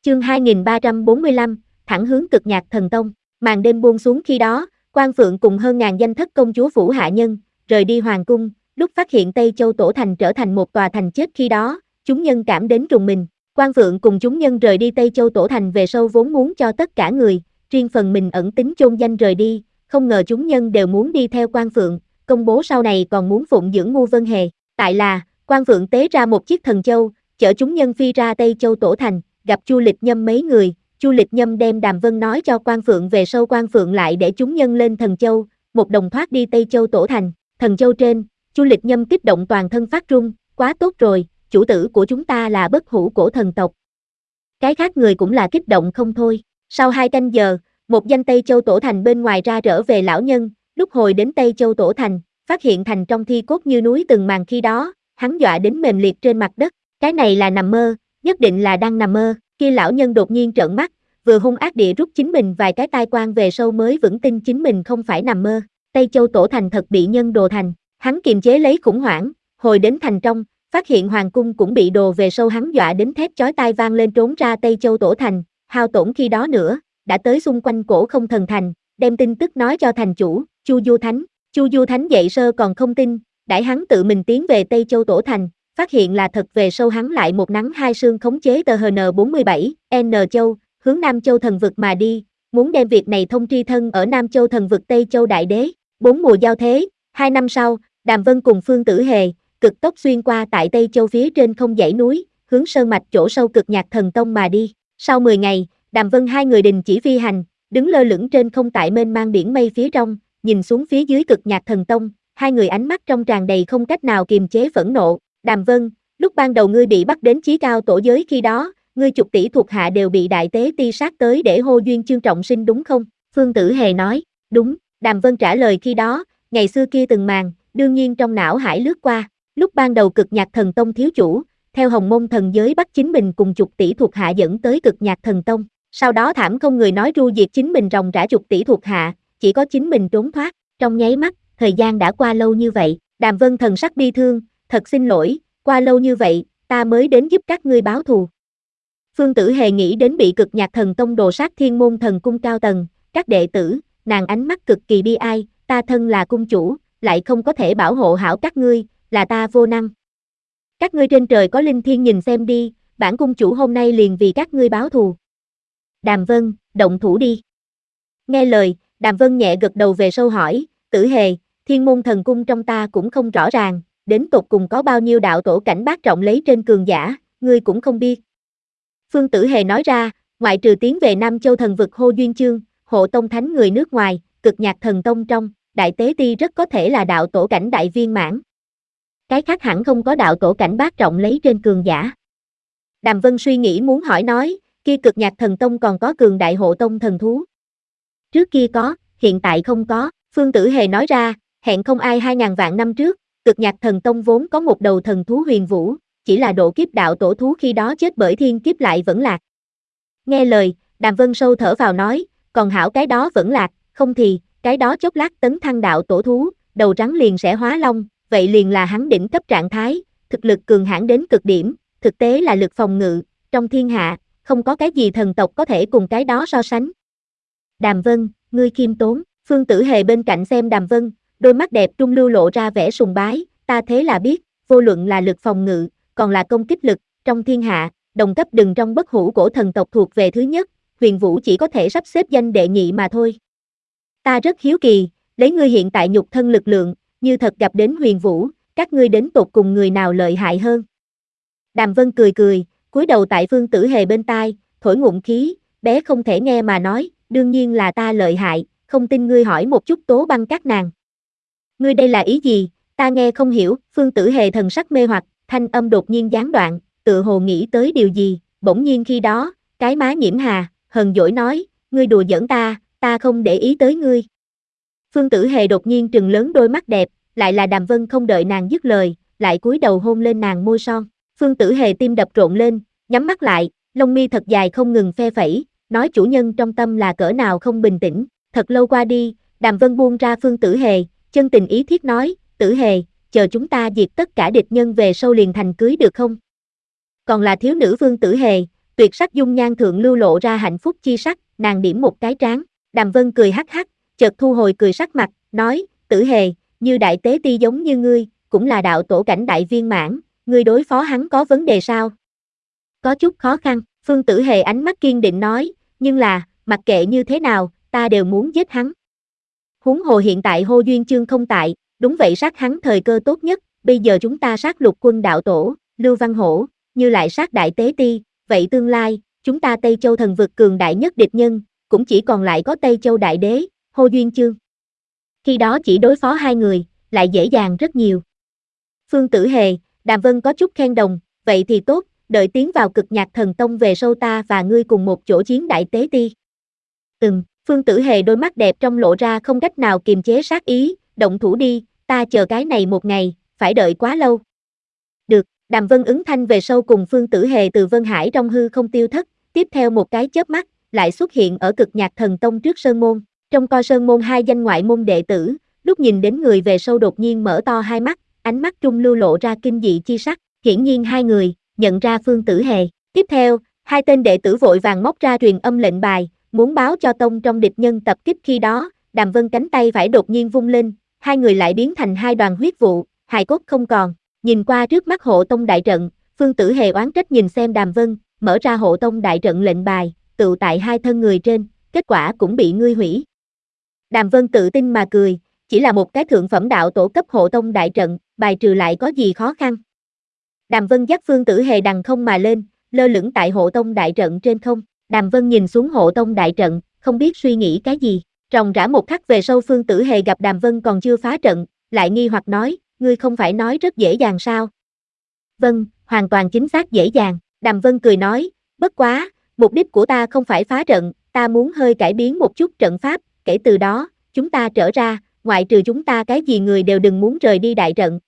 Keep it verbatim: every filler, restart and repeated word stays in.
Chương hai nghìn ba trăm bốn mươi lăm, thẳng hướng Cực Nhạc Thần Tông. Màn đêm buông xuống khi đó, Quan Phượng cùng hơn ngàn danh thất công chúa phủ hạ nhân, rời đi hoàng cung, lúc phát hiện Tây Châu Tổ Thành trở thành một tòa thành chết khi đó, chúng nhân cảm đến rùng mình. Quan Phượng cùng chúng nhân rời đi Tây Châu Tổ Thành về sau vốn muốn cho tất cả người, riêng phần mình ẩn tính chôn danh rời đi, không ngờ chúng nhân đều muốn đi theo Quan Phượng, công bố sau này còn muốn phụng dưỡng Ngu Vân Hề. Tại là, Quan Phượng tế ra một chiếc thần châu, chở chúng nhân phi ra Tây Châu Tổ Thành, gặp Chu Lịch Nhâm mấy người. Chu Lịch Nhâm đem Đàm Vân nói cho Quan Phượng về sau, Quan Phượng lại để chúng nhân lên thần châu, một đồng thoát đi Tây Châu Tổ Thành. Thần châu trên, Chu Lịch Nhâm kích động toàn thân phát run, quá tốt rồi, chủ tử của chúng ta là bất hủ cổ thần tộc. Cái khác người cũng là kích động không thôi. Sau hai canh giờ, một danh Tây Châu Tổ Thành bên ngoài ra trở về lão nhân, lúc hồi đến Tây Châu Tổ Thành, phát hiện thành trong thi cốt như núi từng màn khi đó, hắn dọa đến mềm liệt trên mặt đất. Cái này là nằm mơ, nhất định là đang nằm mơ. Kia lão nhân đột nhiên trợn mắt, vừa hung ác địa rút chính mình vài cái tai quan về sau mới vững tin chính mình không phải nằm mơ. Tây Châu Tổ Thành thật bị nhân đồ thành, hắn kiềm chế lấy khủng hoảng, hồi đến thành trong, phát hiện hoàng cung cũng bị đồ về sau, hắn dọa đến thét chói tai vang lên trốn ra Tây Châu Tổ Thành, hao tổn khi đó nữa, đã tới xung quanh Cổ Không Thần Thành, đem tin tức nói cho thành chủ, Chu Du Thánh. Chu Du Thánh dậy sơ còn không tin, đãi hắn tự mình tiến về Tây Châu Tổ Thành, phát hiện là thật về sau hắn lại một nắng hai sương khống chế tờ H N bốn mươi bảy, N Châu, hướng Nam Châu Thần Vực mà đi, muốn đem việc này thông tri thân ở Nam Châu Thần Vực Tây Châu Đại Đế. Bốn mùa giao thế, hai năm sau, Đàm Vân cùng Phương Tử Hề, cực tốc xuyên qua tại Tây Châu phía trên không dãy núi, hướng sơn mạch chỗ sâu Cực Nhạc Thần Tông mà đi. Sau mười ngày, Đàm Vân hai người đình chỉ phi hành, đứng lơ lửng trên không tại mênh mang biển mây phía trong, nhìn xuống phía dưới Cực Nhạc Thần Tông, hai người ánh mắt trong tràn đầy không cách nào kiềm chế phẫn nộ. Đàm Vân, lúc ban đầu ngươi bị bắt đến chí cao tổ giới khi đó, ngươi chục tỷ thuộc hạ đều bị đại tế ti sát tới để hô duyên chương trọng sinh đúng không? Phương Tử Hề nói, đúng. Đàm Vân trả lời khi đó, ngày xưa kia từng màn, đương nhiên trong não hải lướt qua, lúc ban đầu Cực Nhạc Thần Tông thiếu chủ, theo Hồng Mông thần giới bắt chính mình cùng chục tỷ thuộc hạ dẫn tới Cực Nhạc Thần Tông, sau đó thảm không người nói ru diệt chính mình ròng rã chục tỷ thuộc hạ, chỉ có chính mình trốn thoát. Trong nháy mắt, thời gian đã qua lâu như vậy, Đàm Vân thần sắc bi thương, thật xin lỗi, qua lâu như vậy, ta mới đến giúp các ngươi báo thù. Phương Tử Hề nghĩ đến bị Cực Nhạc Thần Tông đồ sát Thiên Môn Thần Cung cao tầng, các đệ tử, nàng ánh mắt cực kỳ bi ai, ta thân là cung chủ, lại không có thể bảo hộ hảo các ngươi, là ta vô năng. Các ngươi trên trời có linh thiên nhìn xem đi, bản cung chủ hôm nay liền vì các ngươi báo thù. Đàm Vân, động thủ đi. Nghe lời, Đàm Vân nhẹ gật đầu về sau hỏi, Tử Hề, Thiên Môn Thần Cung trong ta cũng không rõ ràng, đến tột cùng có bao nhiêu đạo tổ cảnh bát trọng lấy trên cường giả, ngươi cũng không biết. Phương Tử Hề nói ra, ngoại trừ tiến về Nam Châu Thần Vực hô duyên chương, hộ tông thánh người nước ngoài, Cực Nhạc Thần Tông trong, đại tế ti rất có thể là đạo tổ cảnh đại viên mãn. Cái khác hẳn không có đạo tổ cảnh bát trọng lấy trên cường giả. Đàm Vân suy nghĩ muốn hỏi nói, kia Cực Nhạc Thần Tông còn có cường đại hộ tông thần thú. Trước kia có, hiện tại không có. Phương Tử Hề nói ra, hẹn không ai hai ngàn vạn năm trước, Cực Nhạc Thần Tông vốn có một đầu thần thú huyền vũ, chỉ là độ kiếp đạo tổ thú khi đó chết bởi thiên kiếp lại vẫn lạc. Nghe lời, Đàm Vân sâu thở vào nói, còn hảo cái đó vẫn lạc, không thì, cái đó chốc lát tấn thăng đạo tổ thú, đầu rắn liền sẽ hóa long, vậy liền là hắn đỉnh cấp trạng thái, thực lực cường hãn đến cực điểm, thực tế là lực phòng ngự, trong thiên hạ, không có cái gì thần tộc có thể cùng cái đó so sánh. Đàm Vân, ngươi khiêm tốn. Phương Tử Hề bên cạnh xem Đàm Vân, đôi mắt đẹp trung lưu lộ ra vẻ sùng bái, ta thế là biết, vô luận là lực phòng ngự, còn là công kích lực, trong thiên hạ, đồng cấp đừng trong bất hủ cổ thần tộc thuộc về thứ nhất, Huyền Vũ chỉ có thể sắp xếp danh đệ nhị mà thôi. Ta rất hiếu kỳ, lấy ngươi hiện tại nhục thân lực lượng, như thật gặp đến Huyền Vũ, các ngươi đến tột cùng người nào lợi hại hơn? Đàm Vân cười cười, cúi đầu tại Phương Tử Hề bên tai, thổi ngụm khí, bé không thể nghe mà nói, đương nhiên là ta lợi hại, không tin ngươi hỏi một chút Tố Băng các nàng. Ngươi đây là ý gì, ta nghe không hiểu. Phương Tử Hề thần sắc mê hoặc, thanh âm đột nhiên gián đoạn, tự hồ nghĩ tới điều gì, bỗng nhiên khi đó, cái má nhiễm hà, hờn dỗi nói, ngươi đùa giỡn ta, ta không để ý tới ngươi. Phương Tử Hề đột nhiên trừng lớn đôi mắt đẹp, lại là Đàm Vân không đợi nàng dứt lời, lại cúi đầu hôn lên nàng môi son. Phương Tử Hề tim đập rộn lên, nhắm mắt lại, lông mi thật dài không ngừng phe phẩy, nói chủ nhân trong tâm là cỡ nào không bình tĩnh. Thật lâu qua đi, Đàm Vân buông ra Phương Tử Hề, chân tình ý thiết nói, Tử Hề, chờ chúng ta diệt tất cả địch nhân về sau liền thành cưới được không? Còn là thiếu nữ Phương Tử Hề, tuyệt sắc dung nhan thượng lưu lộ ra hạnh phúc chi sắc, nàng điểm một cái trán. Đàm Vân cười hắc hắc, chợt thu hồi cười sắc mặt, nói, Tử Hề, như đại tế ti giống như ngươi, cũng là đạo tổ cảnh đại viên mãn, ngươi đối phó hắn có vấn đề sao? Có chút khó khăn, Phương Tử Hề ánh mắt kiên định nói, nhưng là, mặc kệ như thế nào, ta đều muốn giết hắn. Huống hồ hiện tại Hô Duyên Chương không tại, đúng vậy sát hắn thời cơ tốt nhất, bây giờ chúng ta sát Lục Quân đạo tổ, Lưu Văn Hổ, như lại sát đại tế ti, vậy tương lai, chúng ta Tây Châu thần vực cường đại nhất địch nhân, cũng chỉ còn lại có Tây Châu đại đế, Hô Duyên Chương. Khi đó chỉ đối phó hai người, lại dễ dàng rất nhiều. Phương Tử Hề, Đàm Vân có chút khen đồng, vậy thì tốt, đợi tiến vào Cực Nhạc Thần Tông về sau ta và ngươi cùng một chỗ chiến đại tế ti. Ừm, Phương Tử Hề đôi mắt đẹp trong lộ ra không cách nào kiềm chế sát ý, động thủ đi, ta chờ cái này một ngày, phải đợi quá lâu. Được, Đàm Vân ứng thanh về sau cùng Phương Tử Hề từ Vân Hải trong hư không tiêu thất, tiếp theo một cái chớp mắt, lại xuất hiện ở Cực Nhạc Thần Tông trước Sơn Môn, trong coi Sơn Môn hai danh ngoại môn đệ tử, lúc nhìn đến người về sau đột nhiên mở to hai mắt, ánh mắt trung lưu lộ ra kinh dị chi sắc, hiển nhiên hai người, nhận ra Phương Tử Hề. Tiếp theo, hai tên đệ tử vội vàng móc ra truyền âm lệnh bài, muốn báo cho tông trong địch nhân tập kích khi đó, Đàm Vân cánh tay phải đột nhiên vung lên, hai người lại biến thành hai đoàn huyết vụ, hài cốt không còn, nhìn qua trước mắt hộ tông đại trận, Phương Tử Hề oán trách nhìn xem Đàm Vân, mở ra hộ tông đại trận lệnh bài, tựu tại hai thân người trên, kết quả cũng bị ngươi hủy. Đàm Vân tự tin mà cười, chỉ là một cái thượng phẩm đạo tổ cấp hộ tông đại trận, bài trừ lại có gì khó khăn. Đàm Vân dắt Phương Tử Hề đằng không mà lên, lơ lửng tại hộ tông đại trận trên không. Đàm Vân nhìn xuống hộ tông đại trận, không biết suy nghĩ cái gì. Ròng rã một khắc về sau Phương Tử Hề gặp Đàm Vân còn chưa phá trận, lại nghi hoặc nói, ngươi không phải nói rất dễ dàng sao? Vâng, hoàn toàn chính xác dễ dàng. Đàm Vân cười nói, bất quá, mục đích của ta không phải phá trận, ta muốn hơi cải biến một chút trận pháp, kể từ đó, chúng ta trở ra, ngoại trừ chúng ta cái gì người đều đừng muốn rời đi đại trận.